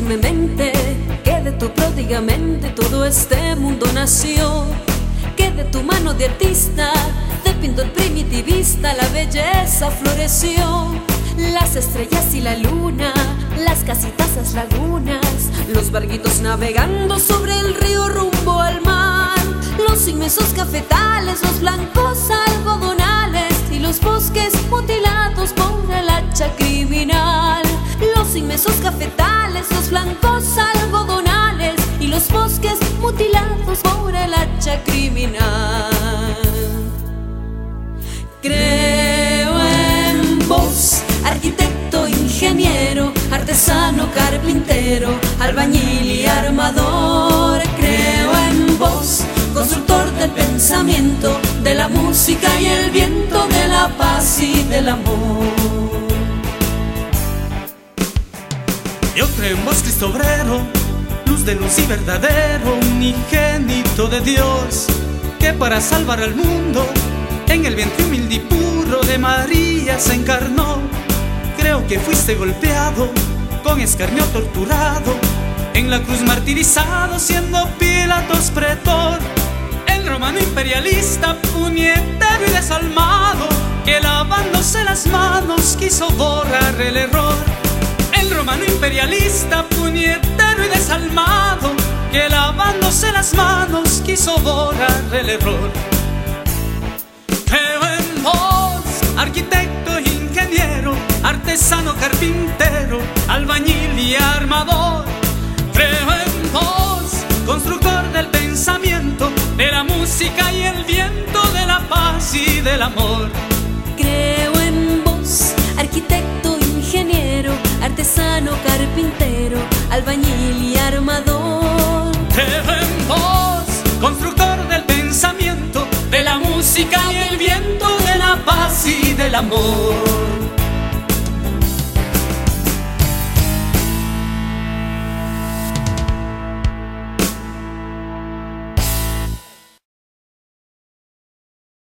firmemente que de tu pródigamente todo este mundo nació, que de tu mano de artista, de pintor primitivista, la belleza floreció. Las estrellas y la luna, las casitas, las lagunas, los barquitos navegando sobre el río rumbo al mar, los inmensos cafetales, los blancos algodonales y los bosques mutilados por el hacha criminal. Los inmensos cafetales, los blancos algodonales y los bosques mutilados por el hacha criminal. Creo en vos, arquitecto, ingeniero, artesano, carpintero, albañil y armador. Creo en vos, constructor del pensamiento, de la música y el viento, de la paz y del amor. Yo creo en vos, Cristo obrero, luz de luz y verdadero, unigénito de Dios, que para salvar al mundo en el vientre humilde y puro de María se encarnó. Creo que fuiste golpeado, con escarnio torturado, en la cruz martirizado, siendo Pilatos pretor. El romano imperialista, puñetero y desalmado, que lavándose las manos quiso borrar el error. El romano imperialista, puñetero y desalmado, que lavándose las manos quiso borrar el error. Creo en vos, arquitecto, ingeniero, artesano, carpintero, albañil y armador. Creo en vos, constructor del pensamiento, de la música y el viento, de la paz y del amor. Creo en vos, arquitecto, ingeniero, artesano, carpintero, albañil y armador. Creo en vos, constructor del pensamiento, de la música y el viento, de la paz y del amor.